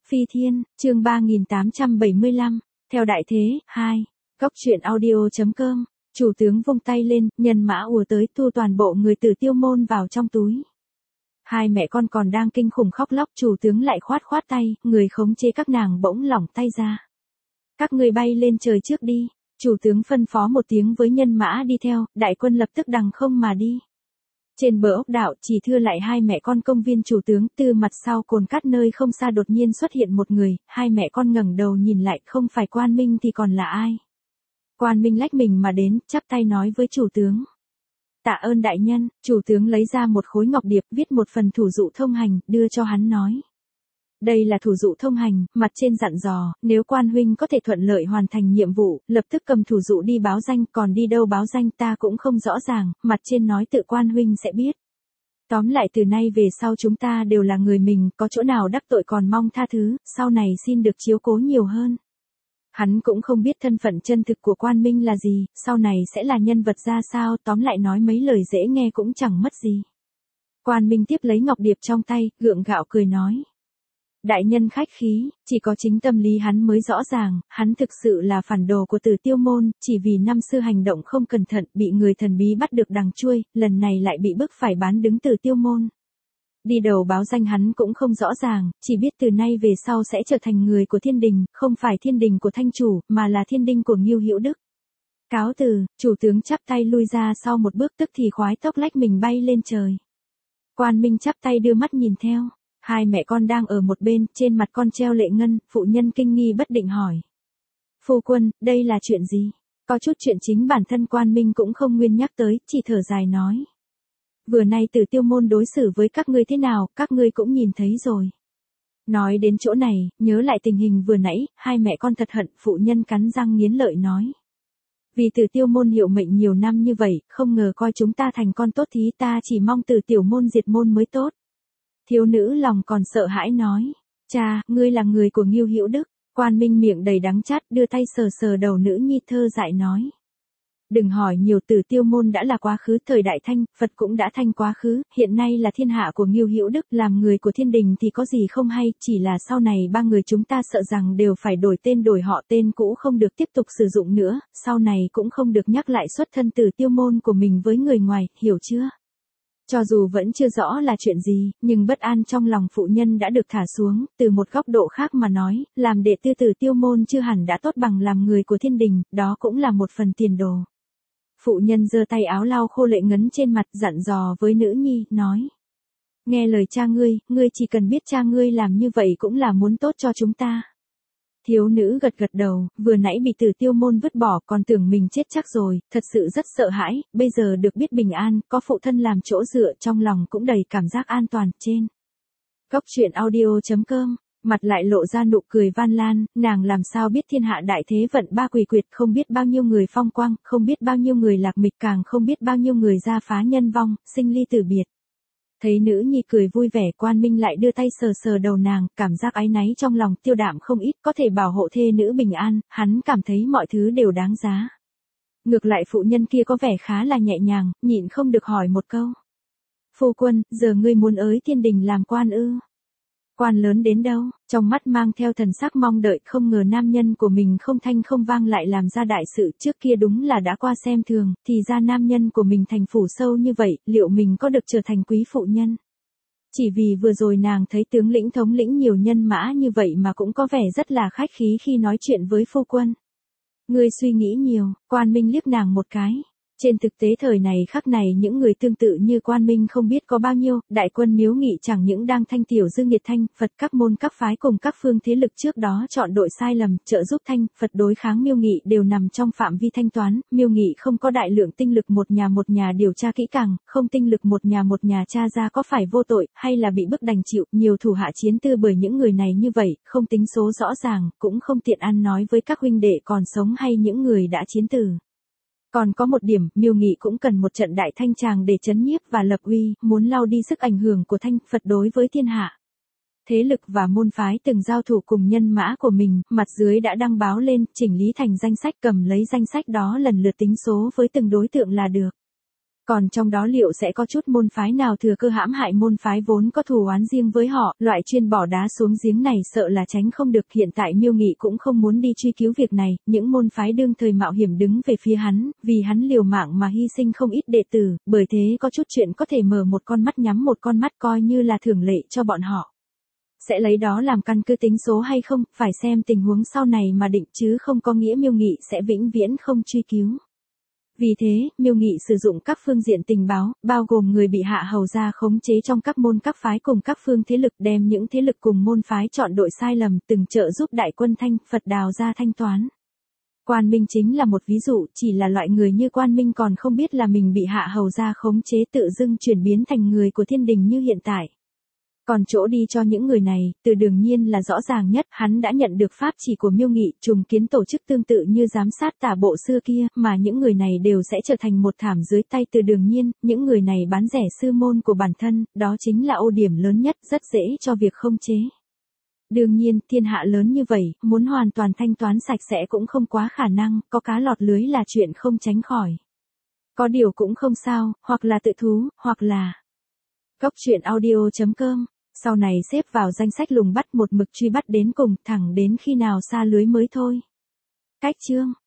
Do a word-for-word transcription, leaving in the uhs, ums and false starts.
Phi Thiên, chương ba nghìn tám trăm bảy mươi lăm, theo đại thế, hai. Góc truyện audio.com, chủ tướng vung tay lên, nhân mã ùa tới thu toàn bộ người Tử Tiêu môn vào trong túi. Hai mẹ con còn đang kinh khủng khóc lóc, chủ tướng lại khoát khoát tay, người khống chế các nàng bỗng lỏng tay ra. Các ngươi bay lên trời trước đi, chủ tướng phân phó một tiếng với nhân mã đi theo, đại quân lập tức đằng không mà đi. Trên bờ ốc đảo chỉ thưa lại hai mẹ con công viên chủ tướng, từ mặt sau cồn cát nơi không xa đột nhiên xuất hiện một người, hai mẹ con ngẩng đầu nhìn lại, không phải Quan Minh thì còn là ai. Quan Minh lách mình mà đến, chắp tay nói với chủ tướng. Tạ ơn đại nhân, chủ tướng lấy ra một khối ngọc điệp, viết một phần thủ dụ thông hành, đưa cho hắn nói. Đây là thủ dụ thông hành, mặt trên dặn dò, nếu Quan huynh có thể thuận lợi hoàn thành nhiệm vụ, lập tức cầm thủ dụ đi báo danh, còn đi đâu báo danh ta cũng không rõ ràng, mặt trên nói tự Quan huynh sẽ biết. Tóm lại từ nay về sau chúng ta đều là người mình, có chỗ nào đắc tội còn mong tha thứ, sau này xin được chiếu cố nhiều hơn. Hắn cũng không biết thân phận chân thực của Quan Minh là gì, sau này sẽ là nhân vật ra sao, tóm lại nói mấy lời dễ nghe cũng chẳng mất gì. Quan Minh tiếp lấy ngọc điệp trong tay, gượng gạo cười nói. Đại nhân khách khí, chỉ có chính tâm lý hắn mới rõ ràng, hắn thực sự là phản đồ của Tử Tiêu môn, chỉ vì năm xưa hành động không cẩn thận, bị người thần bí bắt được đằng chuôi, lần này lại bị bức phải bán đứng Tử Tiêu môn. Đi đầu báo danh hắn cũng không rõ ràng, chỉ biết từ nay về sau sẽ trở thành người của thiên đình, không phải thiên đình của thanh chủ, mà là thiên đình của Ngưu Hữu Đức. Cáo từ, chủ tướng chắp tay lui ra sau một bước, tức thì khoái tốc lách mình bay lên trời. Quan Minh chắp tay đưa mắt nhìn theo. Hai mẹ con đang ở một bên, trên mặt con treo lệ ngân, phụ nhân kinh nghi bất định hỏi. Phu quân, đây là chuyện gì? Có chút chuyện chính bản thân Quan Minh cũng không nguyên nhắc tới, chỉ thở dài nói. Vừa nay Tử Tiêu môn đối xử với các ngươi thế nào, các ngươi cũng nhìn thấy rồi. Nói đến chỗ này, nhớ lại tình hình vừa nãy, hai mẹ con thật hận, phụ nhân cắn răng nghiến lợi nói. Vì Tử Tiêu môn hiệu mệnh nhiều năm như vậy, không ngờ coi chúng ta thành con tốt thí, ta chỉ mong Tử Tiểu môn diệt môn mới tốt. Thiếu nữ lòng còn sợ hãi nói, cha, ngươi là người của Ngưu Hữu Đức. Quan Minh miệng đầy đắng chát, đưa tay sờ sờ đầu nữ nhi thơ dại nói. Đừng hỏi nhiều, Tử Tiêu môn đã là quá khứ, thời đại Thanh, Phật cũng đã thanh quá khứ, hiện nay là thiên hạ của Ngưu Hữu Đức, làm người của thiên đình thì có gì không hay, chỉ là sau này ba người chúng ta sợ rằng đều phải đổi tên đổi họ, tên cũ không được tiếp tục sử dụng nữa, sau này cũng không được nhắc lại xuất thân Tử Tiêu môn của mình với người ngoài, hiểu chưa? Cho dù vẫn chưa rõ là chuyện gì, nhưng bất an trong lòng phụ nhân đã được thả xuống, từ một góc độ khác mà nói, làm đệ tử Tử Tiêu môn chưa hẳn đã tốt bằng làm người của thiên đình, đó cũng là một phần tiền đồ. Phụ nhân giơ tay áo lau khô lệ ngấn trên mặt, dặn dò với nữ nhi, nói. Nghe lời cha ngươi, ngươi chỉ cần biết cha ngươi làm như vậy cũng là muốn tốt cho chúng ta. Thiếu nữ gật gật đầu, vừa nãy bị Tử Tiêu môn vứt bỏ, còn tưởng mình chết chắc rồi, thật sự rất sợ hãi, bây giờ được biết bình an, có phụ thân làm chỗ dựa, trong lòng cũng đầy cảm giác an toàn, trên. Góc truyện audio.com, mặt lại lộ ra nụ cười van lan, nàng làm sao biết thiên hạ đại thế vận ba quỷ quyệt, không biết bao nhiêu người phong quang, không biết bao nhiêu người lạc mịch, càng không biết bao nhiêu người gia phá nhân vong, sinh ly tử biệt. Thấy nữ nhi cười vui vẻ, Quan Minh lại đưa tay sờ sờ đầu nàng, cảm giác áy náy trong lòng tiêu đạm không ít, có thể bảo hộ thê nữ bình an, hắn cảm thấy mọi thứ đều đáng giá. Ngược lại phụ nhân kia có vẻ khá là nhẹ nhàng, nhịn không được hỏi một câu. Phu quân, giờ ngươi muốn ới thiên đình làm quan ư? Quan lớn đến đâu? Trong mắt mang theo thần sắc mong đợi, không ngờ nam nhân của mình không thanh không vang lại làm ra đại sự, trước kia đúng là đã qua xem thường, thì ra nam nhân của mình thành phủ sâu như vậy, liệu mình có được trở thành quý phụ nhân? Chỉ vì vừa rồi nàng thấy tướng lĩnh thống lĩnh nhiều nhân mã như vậy mà cũng có vẻ rất là khách khí khi nói chuyện với phu quân. Ngươi suy nghĩ nhiều, Quan Minh liếc nàng một cái. Trên thực tế thời này khắc này những người tương tự như Quan Minh không biết có bao nhiêu, đại quân Miếu Nghị chẳng những đang thanh tiểu dương nhiệt thanh, Phật các môn các phái cùng các phương thế lực trước đó chọn đội sai lầm, trợ giúp thanh, Phật đối kháng Miêu Nghị đều nằm trong phạm vi thanh toán, Miêu Nghị không có đại lượng tinh lực một nhà một nhà điều tra kỹ càng, không tinh lực một nhà một nhà tra ra có phải vô tội, hay là bị bức đành chịu, nhiều thủ hạ chiến tư bởi những người này như vậy, không tính số rõ ràng, cũng không tiện ăn nói với các huynh đệ còn sống hay những người đã chiến tử. Còn có một điểm, Miêu Nghị cũng cần một trận đại thanh tràng để chấn nhiếp và lập uy, muốn lau đi sức ảnh hưởng của thanh Phật đối với thiên hạ. Thế lực và môn phái từng giao thủ cùng nhân mã của mình, mặt dưới đã đăng báo lên, chỉnh lý thành danh sách, cầm lấy danh sách đó lần lượt tính số với từng đối tượng là được. Còn trong đó liệu sẽ có chút môn phái nào thừa cơ hãm hại môn phái vốn có thù oán riêng với họ, loại chuyên bỏ đá xuống giếng này sợ là tránh không được. Hiện tại Miêu Nghị cũng không muốn đi truy cứu việc này, những môn phái đương thời mạo hiểm đứng về phía hắn, vì hắn liều mạng mà hy sinh không ít đệ tử, bởi thế có chút chuyện có thể mở một con mắt nhắm một con mắt coi như là thưởng lệ cho bọn họ. Sẽ lấy đó làm căn cứ tính số hay không, phải xem tình huống sau này mà định chứ không có nghĩa Miêu Nghị sẽ vĩnh viễn không truy cứu. Vì thế, Miêu Nghị sử dụng các phương diện tình báo, bao gồm người bị Hạ Hầu gia khống chế trong các môn các phái cùng các phương thế lực, đem những thế lực cùng môn phái chọn đội sai lầm, từng trợ giúp đại quân Thanh, Phật Đào ra thanh toán. Quan Minh chính là một ví dụ, chỉ là loại người như Quan Minh còn không biết là mình bị Hạ Hầu gia khống chế, tự dưng chuyển biến thành người của thiên đình như hiện tại. Còn chỗ đi cho những người này, Từ đương nhiên là rõ ràng nhất, hắn đã nhận được pháp chỉ của Miêu Nghị, trùng kiến tổ chức tương tự như giám sát tả bộ xưa kia, mà những người này đều sẽ trở thành một thảm dưới tay Từ đương nhiên, những người này bán rẻ sư môn của bản thân, đó chính là ưu điểm lớn nhất, rất dễ cho việc không chế. Đương nhiên, thiên hạ lớn như vậy, muốn hoàn toàn thanh toán sạch sẽ cũng không quá khả năng, có cá lọt lưới là chuyện không tránh khỏi. Có điều cũng không sao, hoặc là tự thú, hoặc là Góc truyện audio chấm com. Sau này xếp vào danh sách lùng bắt, một mực truy bắt đến cùng, thẳng đến khi nào xa lưới mới thôi. Cách chương